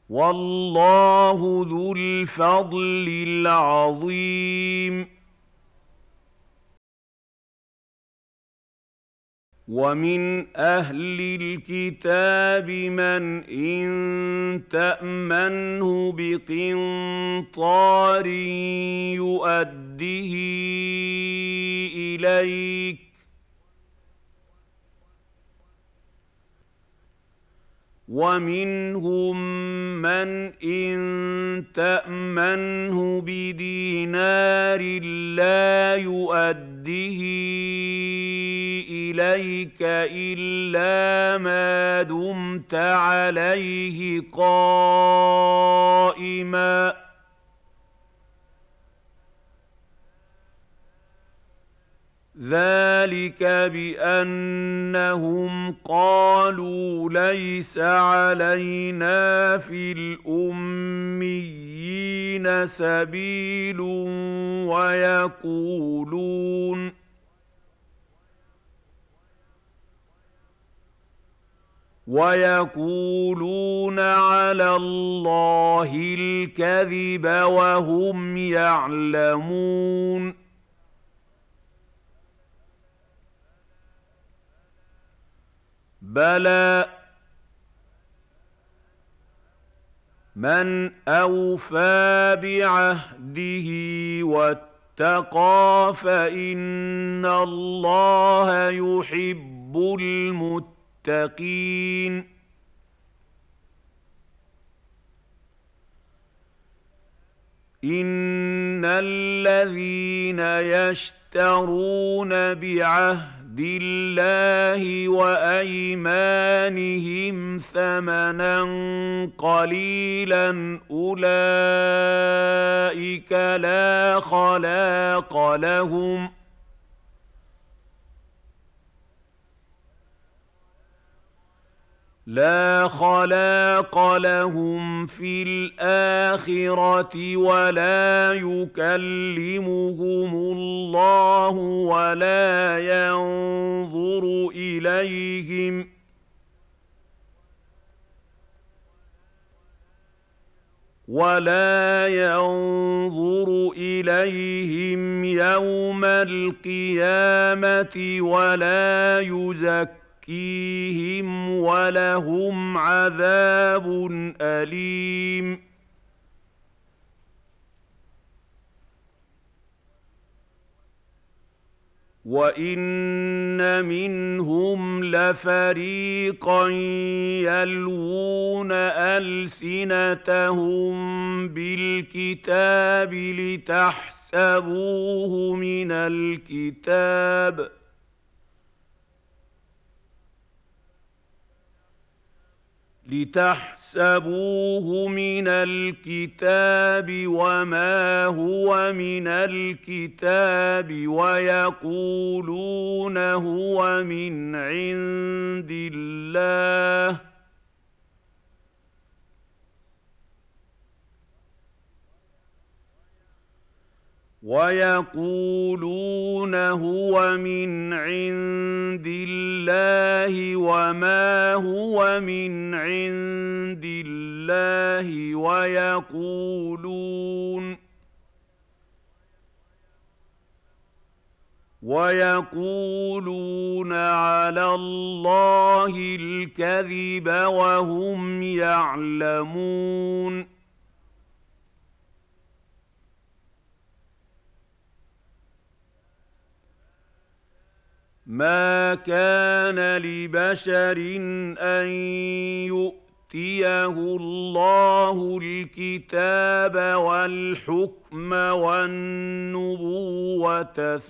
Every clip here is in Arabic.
والله ذو الفضل العظيم. ومن اهل الكتاب من ان تامنه بقنطار يؤده اليك، ومنهم من ان تامنه بدينار لا يؤده اليك الا ما دمت عليه قائما، ذلك بانهم قالوا ليس علينا في الاميين سبيل، ويقولون على الله الكذب وهم يعلمون. بلى، من اوفى بعهده واتقى فان الله يحب المتقين. ان الذين يشترون بعهد الله وايمانهم ثمنا قليلا اولئك لا خلاق لهم في الآخرة، ولا يكلمهم الله ولا ينظر إليهم يوم القيامة ولا يزكيهم ولهم عذاب أليم. وان منهم لفريقا يلوون السنتهم بالكتاب لتحسبوه من الكتاب وما هو من الكتاب، ويقولون هو من عند الله، وما هو من عند الله، ويقولون على الله الكذب وهم يعلمون. ما كان لبشر ان يؤتيه الله الكتاب والحكم والنبوة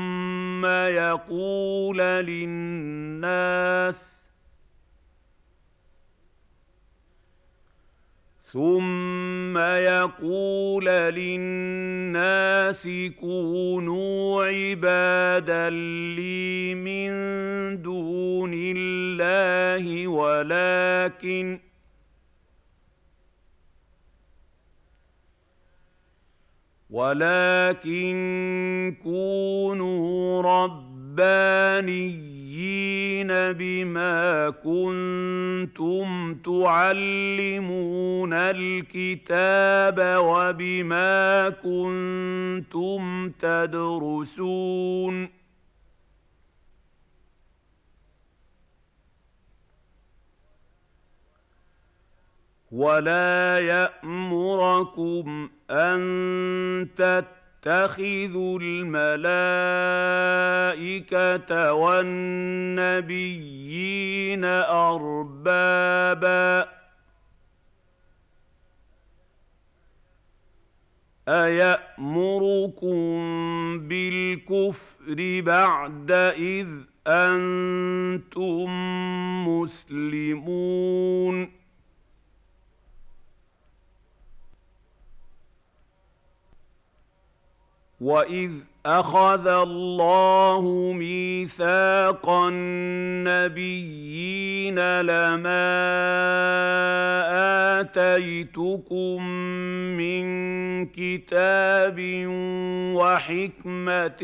ثم يقول للناس كونوا عبادا لي من دون الله ولكن كونوا ربانيين بما كنتم تعلمون الكتاب وبما كنتم تدرسون ولا يأمركم أن تتخذوا الملائكة والنبيين أربابا أيأمركم بالكفر بعد إذ أنتم مسلمون وَإِذْ أَخَذَ اللَّهُ مِيثَاقَ النَّبِيِّينَ لَمَا آتَيْتُكُم مِّن كِتَابٍ وَحِكْمَةٍ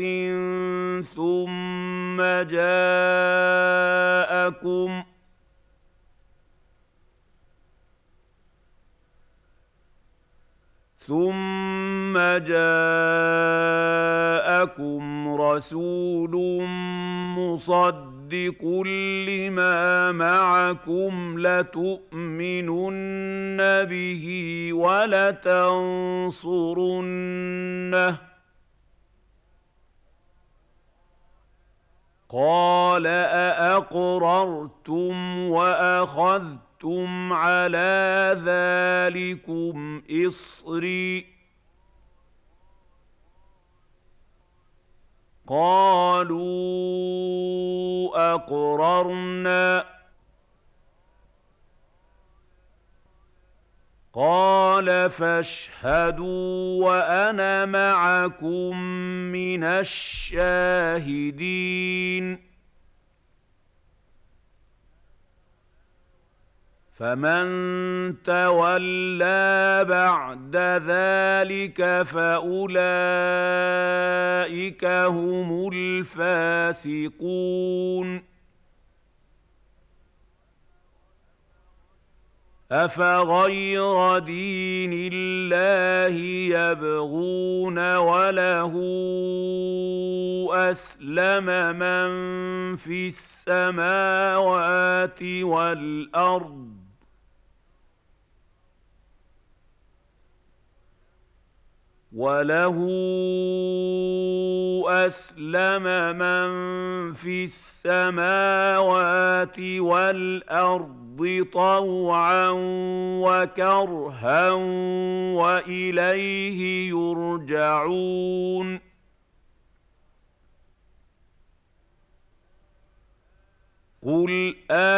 ثُمَّ جاءكم رسول مصدق لما معكم لتؤمنن به ولتنصرنه قال أأقررتم وأخذتم على ذلكم إصري قالوا أقررنا قال فاشهدوا وأنا معكم من الشاهدين فمن تولى بعد ذلك فأولئك هم الفاسقون أفغير دين الله يبغون وله أسلم من في السماوات والأرض طوعا وكرها وإليه يرجعون قل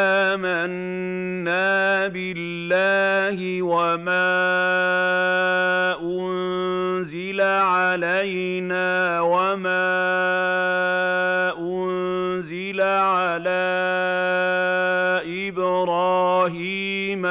آمنا بالله وما أنزل علينا وما أنزل على إبراهيم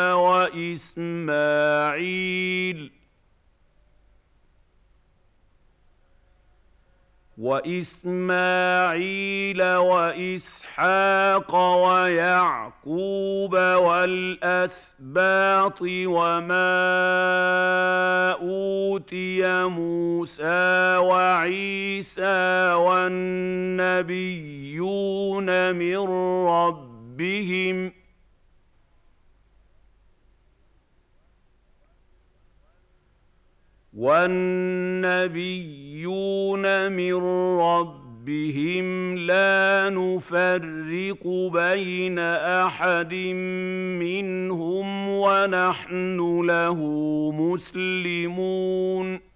وإسماعيل وإسحاق ويعقوب والأسباط وما أوتي موسى وعيسى والنبيون من ربهم لا نفرق بين أحد منهم ونحن له مسلمون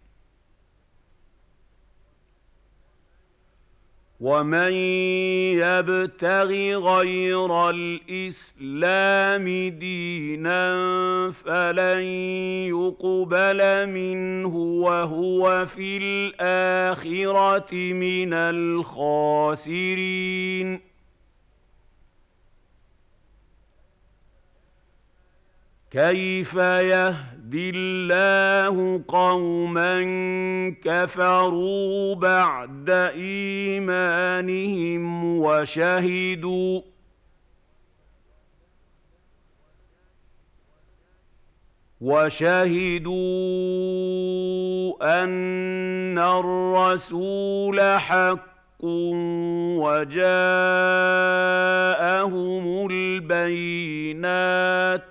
ومن يبتغ غير الإسلام دينا فلن يقبل منه وهو في الآخرة من الخاسرين كيف يهدي الله قوما كفروا بعد إيمانهم وشهدوا أن الرسول حق وجاءهم البينات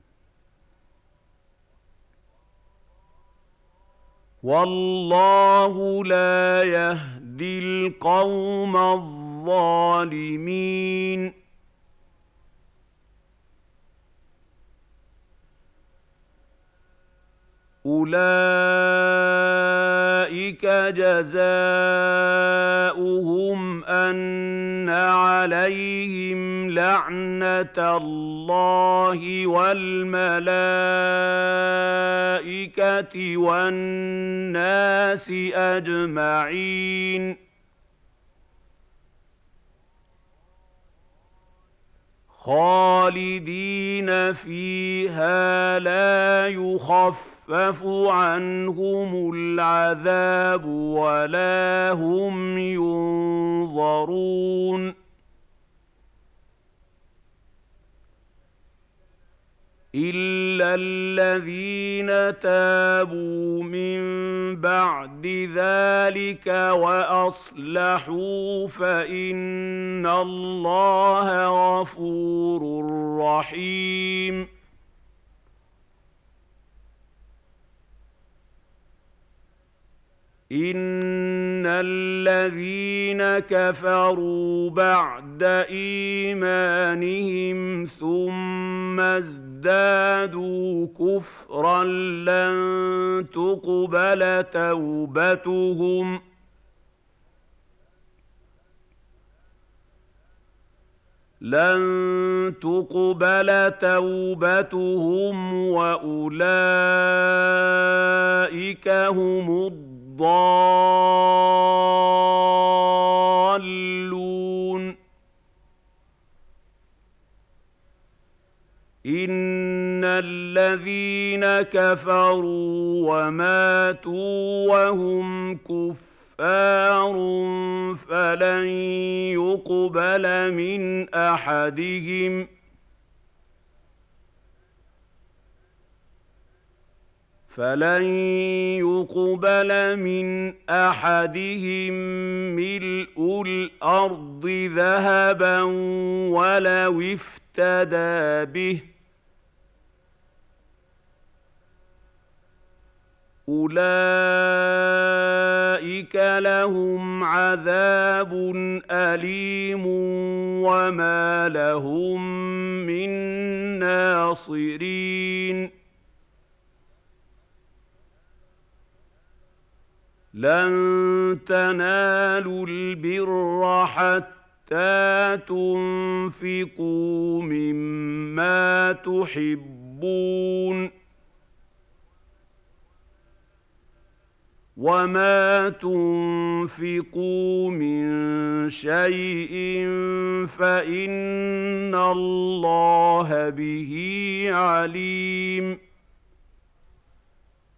والله لا يهدي القوم الظالمين أولئك جزاؤهم أن عليهم لعنة الله والملائكة والناس أجمعين خالدين فيها لا يخفف عنهم العذاب ولا هم ينظرون إلا الذين تابوا من بعد ذلك وأصلحوا فإن الله غفور رحيم إن الذين كفروا بعد إيمانهم ثم ازدادوا كفرا لن تقبل توبتهم وأولئك هم الضالون إن الذين كفروا وماتوا وهم كفار فلن يقبل من أحدهم ملء الأرض ذهبا ولو افتدى به أولئك لهم عذاب أليم وما لهم من ناصرين لن تنالوا البر حتى تنفقوا مما تحبون وما تنفقوا من شيء فإن الله به عليم